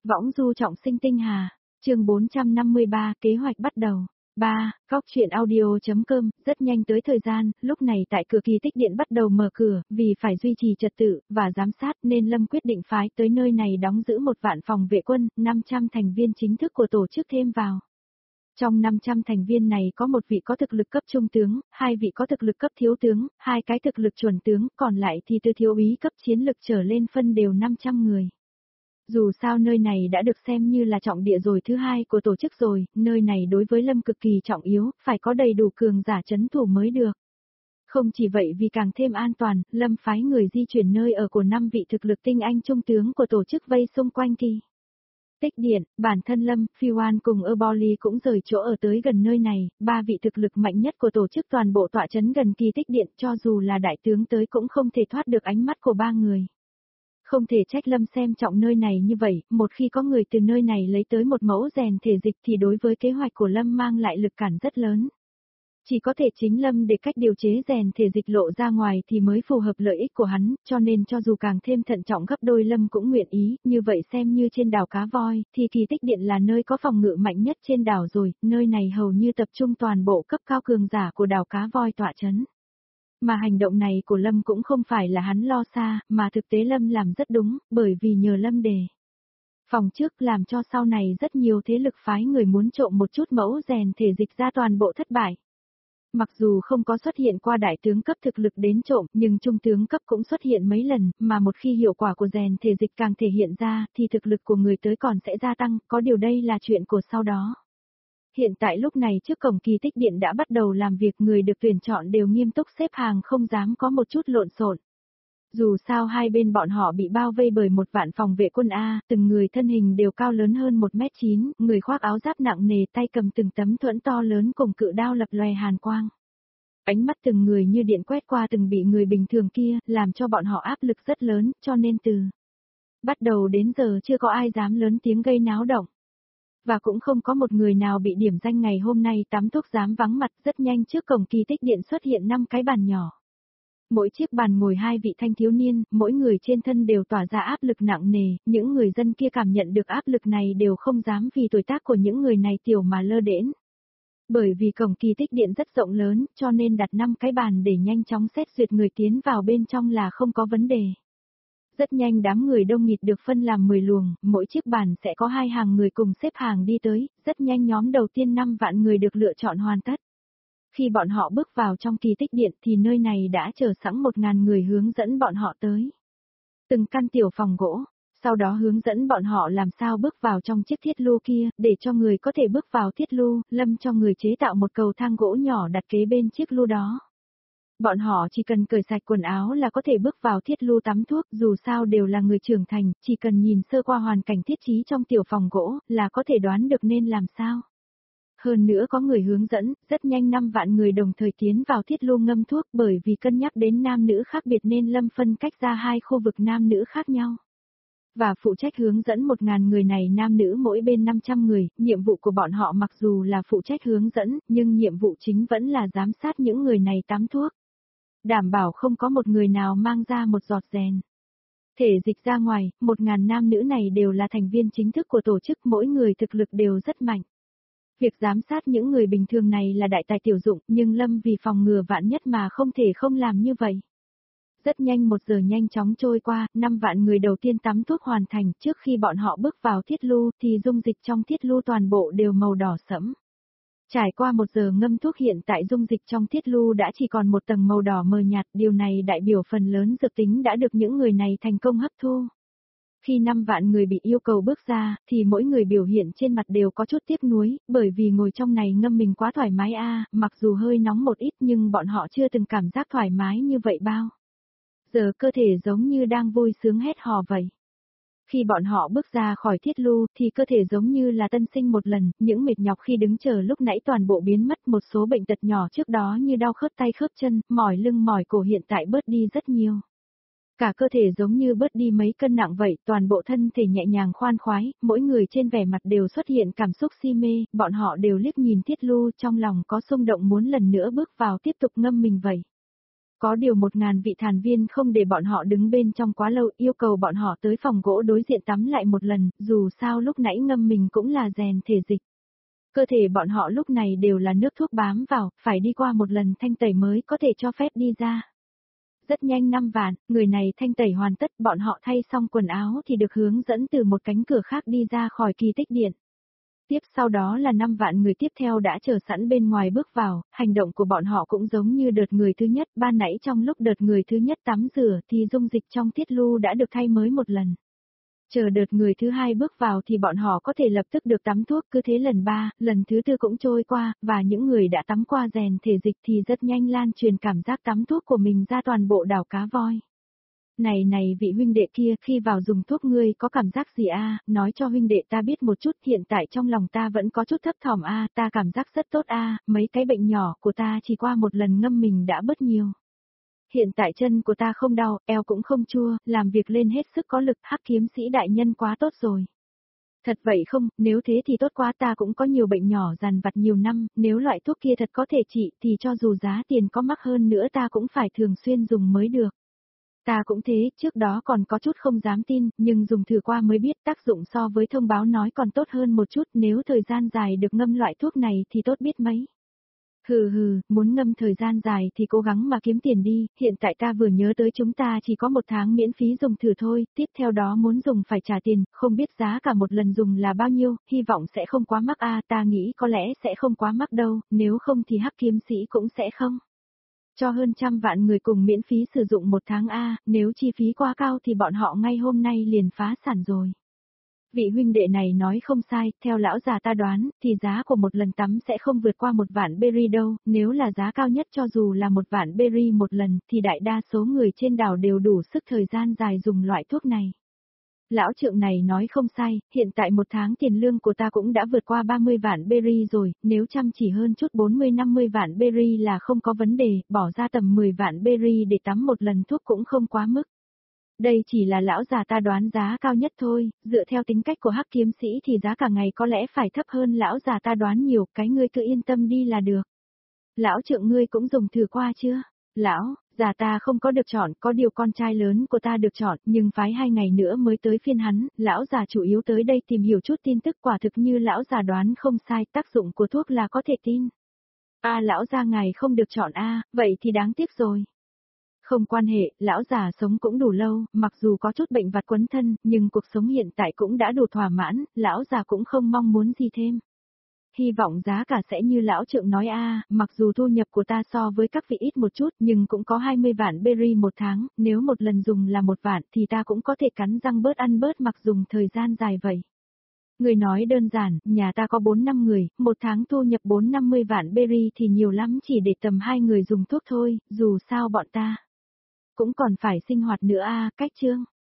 Võng du trọng sinh tinh hà, chương 453, kế hoạch bắt đầu. 3. Góc truyện audio.com, rất nhanh tới thời gian, lúc này tại cửa kỳ tích điện bắt đầu mở cửa, vì phải duy trì trật tự, và giám sát nên Lâm quyết định phái tới nơi này đóng giữ 1 vạn phòng vệ quân, 500 thành viên chính thức của tổ chức thêm vào. Trong 500 thành viên này có 1 vị có thực lực cấp trung tướng, 2 vị có thực lực cấp thiếu tướng, 2 cái thực lực chuẩn tướng, còn lại thì từ thiếu úy cấp chiến lực trở lên phân đều 500 người. Dù sao nơi này đã được xem như là trọng địa rồi thứ 2 của tổ chức rồi, nơi này đối với Lâm cực kỳ trọng yếu, phải có đầy đủ cường giả trấn thủ mới được. Không chỉ vậy vì càng thêm an toàn, Lâm phái người di chuyển nơi ở của 5 vị thực lực tinh anh trung tướng của tổ chức vây xung quanh kỳ tích điện, bản thân Lâm, Phi Oan cùng Erboli cũng rời chỗ ở tới gần nơi này, 3 vị thực lực mạnh nhất của tổ chức toàn bộ tọa trấn gần kỳ tích điện, cho dù là đại tướng tới cũng không thể thoát được ánh mắt của 3 người. Không thể trách Lâm xem trọng nơi này như vậy, một khi có người từ nơi này lấy tới một mẫu rèn thể dịch thì đối với kế hoạch của Lâm mang lại lực cản rất lớn. Chỉ có thể chính Lâm để cách điều chế rèn thể dịch lộ ra ngoài thì mới phù hợp lợi ích của hắn, cho nên cho dù càng thêm thận trọng gấp đôi Lâm cũng nguyện ý, như vậy xem như trên đảo Cá Voi, thì kỳ tích điện là nơi có phòng ngự mạnh nhất trên đảo rồi, nơi này hầu như tập trung toàn bộ cấp cao cường giả của đảo Cá Voi tọa trấn. Mà hành động này của Lâm cũng không phải là hắn lo xa, mà thực tế Lâm làm rất đúng, bởi vì nhờ Lâm đề phòng trước làm cho sau này rất nhiều thế lực phái người muốn trộm một chút mẫu rèn thể dịch ra toàn bộ thất bại. Mặc dù không có xuất hiện qua đại tướng cấp thực lực đến trộm, nhưng trung tướng cấp cũng xuất hiện mấy lần, mà một khi hiệu quả của rèn thể dịch càng thể hiện ra, thì thực lực của người tới còn sẽ gia tăng, có điều đây là chuyện của sau đó. Hiện tại lúc này trước cổng kỳ tích điện đã bắt đầu làm việc, người được tuyển chọn đều nghiêm túc xếp hàng không dám có một chút lộn xộn. Dù sao hai bên bọn họ bị bao vây bởi 1 vạn phòng vệ quân A, từng người thân hình đều cao lớn hơn 1m9, người khoác áo giáp nặng nề, tay cầm từng tấm thuẫn to lớn cùng cự đao lập lòe hàn quang. Ánh mắt từng người như điện quét qua từng bị người bình thường kia, làm cho bọn họ áp lực rất lớn, cho nên từ bắt đầu đến giờ chưa có ai dám lớn tiếng gây náo động. Và cũng không có một người nào bị điểm danh ngày hôm nay tắm thuốc dám vắng mặt. Rất nhanh trước cổng kỳ tích điện xuất hiện 5 cái bàn nhỏ. Mỗi chiếc bàn ngồi 2 vị thanh thiếu niên, mỗi người trên thân đều tỏa ra áp lực nặng nề, những người dân kia cảm nhận được áp lực này đều không dám vì tuổi tác của những người này tiểu mà lơ đễnh. Bởi vì cổng kỳ tích điện rất rộng lớn, cho nên đặt 5 cái bàn để nhanh chóng xét duyệt người tiến vào bên trong là không có vấn đề. Rất nhanh đám người đông nghịt được phân làm 10 luồng, mỗi chiếc bàn sẽ có 2 hàng người cùng xếp hàng đi tới, rất nhanh nhóm đầu tiên 5 vạn người được lựa chọn hoàn tất. Khi bọn họ bước vào trong kỳ tích điện thì nơi này đã chờ sẵn 1.000 người hướng dẫn bọn họ tới từng căn tiểu phòng gỗ, sau đó hướng dẫn bọn họ làm sao bước vào trong chiếc thiết lu kia, để cho người có thể bước vào thiết lu, Lâm cho người chế tạo một cầu thang gỗ nhỏ đặt kế bên chiếc lu đó. Bọn họ chỉ cần cởi sạch quần áo là có thể bước vào thiết lu tắm thuốc, dù sao đều là người trưởng thành, chỉ cần nhìn sơ qua hoàn cảnh thiết trí trong tiểu phòng gỗ, là có thể đoán được nên làm sao. Hơn nữa có người hướng dẫn, rất nhanh 5 vạn người đồng thời tiến vào thiết lu ngâm thuốc, bởi vì cân nhắc đến nam nữ khác biệt nên Lâm phân cách ra 2 khu vực nam nữ khác nhau. Và phụ trách hướng dẫn 1.000 người này nam nữ mỗi bên 500 người, nhiệm vụ của bọn họ mặc dù là phụ trách hướng dẫn, nhưng nhiệm vụ chính vẫn là giám sát những người này tắm thuốc. Đảm bảo không có một người nào mang ra một giọt rèn thể dịch ra ngoài, 1.000 nam nữ này đều là thành viên chính thức của tổ chức, mỗi người thực lực đều rất mạnh. Việc giám sát những người bình thường này là đại tài tiểu dụng, nhưng Lâm vì phòng ngừa vạn nhất mà không thể không làm như vậy. Rất nhanh 1 giờ nhanh chóng trôi qua, 5 vạn người đầu tiên tắm thuốc hoàn thành, trước khi bọn họ bước vào thiết lu thì dung dịch trong thiết lu toàn bộ đều màu đỏ sẫm. Trải qua 1 giờ ngâm thuốc hiện tại dung dịch trong thiết lu đã chỉ còn một tầng màu đỏ mờ nhạt, điều này đại biểu phần lớn dược tính đã được những người này thành công hấp thu. Khi 5 vạn người bị yêu cầu bước ra, thì mỗi người biểu hiện trên mặt đều có chút tiếc nuối, bởi vì ngồi trong này ngâm mình quá thoải mái mặc dù hơi nóng một ít nhưng bọn họ chưa từng cảm giác thoải mái như vậy bao. Giờ cơ thể giống như đang vui sướng hét hò vậy. Khi bọn họ bước ra khỏi thiết lu thì cơ thể giống như là tân sinh một lần, những mệt nhọc khi đứng chờ lúc nãy toàn bộ biến mất, một số bệnh tật nhỏ trước đó như đau khớp tay khớp chân, mỏi lưng mỏi cổ hiện tại bớt đi rất nhiều. Cả cơ thể giống như bớt đi mấy cân nặng vậy, toàn bộ thân thể nhẹ nhàng khoan khoái, mỗi người trên vẻ mặt đều xuất hiện cảm xúc si mê, bọn họ đều liếc nhìn thiết lu trong lòng có xung động muốn lần nữa bước vào tiếp tục ngâm mình vậy. Có điều 1.000 vị thàn viên không để bọn họ đứng bên trong quá lâu, yêu cầu bọn họ tới phòng gỗ đối diện tắm lại một lần, dù sao lúc nãy ngâm mình cũng là rèn thể dịch. Cơ thể bọn họ lúc này đều là nước thuốc bám vào, phải đi qua một lần thanh tẩy mới có thể cho phép đi ra. Rất nhanh 5 vạn, người này thanh tẩy hoàn tất, bọn họ thay xong quần áo thì được hướng dẫn từ một cánh cửa khác đi ra khỏi kỳ tích điện. Tiếp sau đó là 5 vạn người tiếp theo đã chờ sẵn bên ngoài bước vào, hành động của bọn họ cũng giống như đợt người thứ nhất, ban nãy trong lúc đợt người thứ nhất tắm rửa thì dung dịch trong tiết lu đã được thay mới một lần. Chờ đợt người thứ hai bước vào thì bọn họ có thể lập tức được tắm thuốc, cứ thế lần 3, lần thứ 4 cũng trôi qua, và những người đã tắm qua rèn thể dịch thì rất nhanh lan truyền cảm giác tắm thuốc của mình ra toàn bộ đảo Cá Voi. Này vị huynh đệ kia, khi vào dùng thuốc ngươi có cảm giác gì a? Nói cho huynh đệ ta biết một chút, hiện tại trong lòng ta vẫn có chút thấp thỏm a, ta cảm giác rất tốt a, mấy cái bệnh nhỏ của ta chỉ qua một lần ngâm mình đã bớt nhiều. Hiện tại chân của ta không đau, eo cũng không chua, làm việc lên hết sức có lực, Hắc kiếm sĩ đại nhân quá tốt rồi. Thật vậy không, nếu thế thì tốt quá, ta cũng có nhiều bệnh nhỏ dằn vặt nhiều năm, nếu loại thuốc kia thật có thể trị thì cho dù giá tiền có mắc hơn nữa ta cũng phải thường xuyên dùng mới được. Ta cũng thế, trước đó còn có chút không dám tin, nhưng dùng thử qua mới biết tác dụng so với thông báo nói còn tốt hơn một chút, nếu thời gian dài được ngâm loại thuốc này thì tốt biết mấy. Hừ, muốn ngâm thời gian dài thì cố gắng mà kiếm tiền đi, hiện tại ta vừa nhớ tới chúng ta chỉ có 1 tháng miễn phí dùng thử thôi, tiếp theo đó muốn dùng phải trả tiền, không biết giá cả một lần dùng là bao nhiêu, hy vọng sẽ không quá mắc a, ta nghĩ có lẽ sẽ không quá mắc đâu, nếu không thì Hắc kiếm sĩ cũng sẽ không. Cho hơn 100 vạn người cùng miễn phí sử dụng 1 tháng a, nếu chi phí quá cao thì bọn họ ngay hôm nay liền phá sản rồi. Vị huynh đệ này nói không sai, theo lão già ta đoán, thì giá của một lần tắm sẽ không vượt qua 1 vạn berry đâu, nếu là giá cao nhất cho dù là 1 vạn berry một lần, thì đại đa số người trên đảo đều đủ sức thời gian dài dùng loại thuốc này. Lão trượng này nói không sai, hiện tại 1 tháng tiền lương của ta cũng đã vượt qua 30 vạn berry rồi, nếu chăm chỉ hơn chút 40-50 vạn berry là không có vấn đề, bỏ ra tầm 10 vạn berry để tắm một lần thuốc cũng không quá mức. Đây chỉ là lão già ta đoán giá cao nhất thôi, dựa theo tính cách của Hắc kiếm sĩ thì giá cả ngày có lẽ phải thấp hơn lão già ta đoán nhiều, cái ngươi cứ yên tâm đi là được. Lão trượng ngươi cũng dùng thử qua chưa? Lão, già ta không có được chọn, có điều con trai lớn của ta được chọn, nhưng phái 2 ngày nữa mới tới phiên hắn, lão già chủ yếu tới đây tìm hiểu chút tin tức, quả thực như lão già đoán không sai, tác dụng của thuốc là có thể tin. Lão già ngài không được chọn vậy thì đáng tiếc rồi. Không quan hệ, lão già sống cũng đủ lâu, mặc dù có chút bệnh vặt quấn thân, nhưng cuộc sống hiện tại cũng đã đủ thỏa mãn, lão già cũng không mong muốn gì thêm. Hy vọng giá cả sẽ như lão trượng nói mặc dù thu nhập của ta so với các vị ít một chút nhưng cũng có 20 vạn berry một tháng, nếu một lần dùng là 1 vạn thì ta cũng có thể cắn răng bớt ăn bớt mặc dùng thời gian dài vậy. Người nói đơn giản, nhà ta có 4-5 người, 1 tháng thu nhập 4-50 vạn berry thì nhiều lắm chỉ để tầm 2 người dùng thuốc thôi, dù sao bọn ta cũng còn phải sinh hoạt nữa cách chương.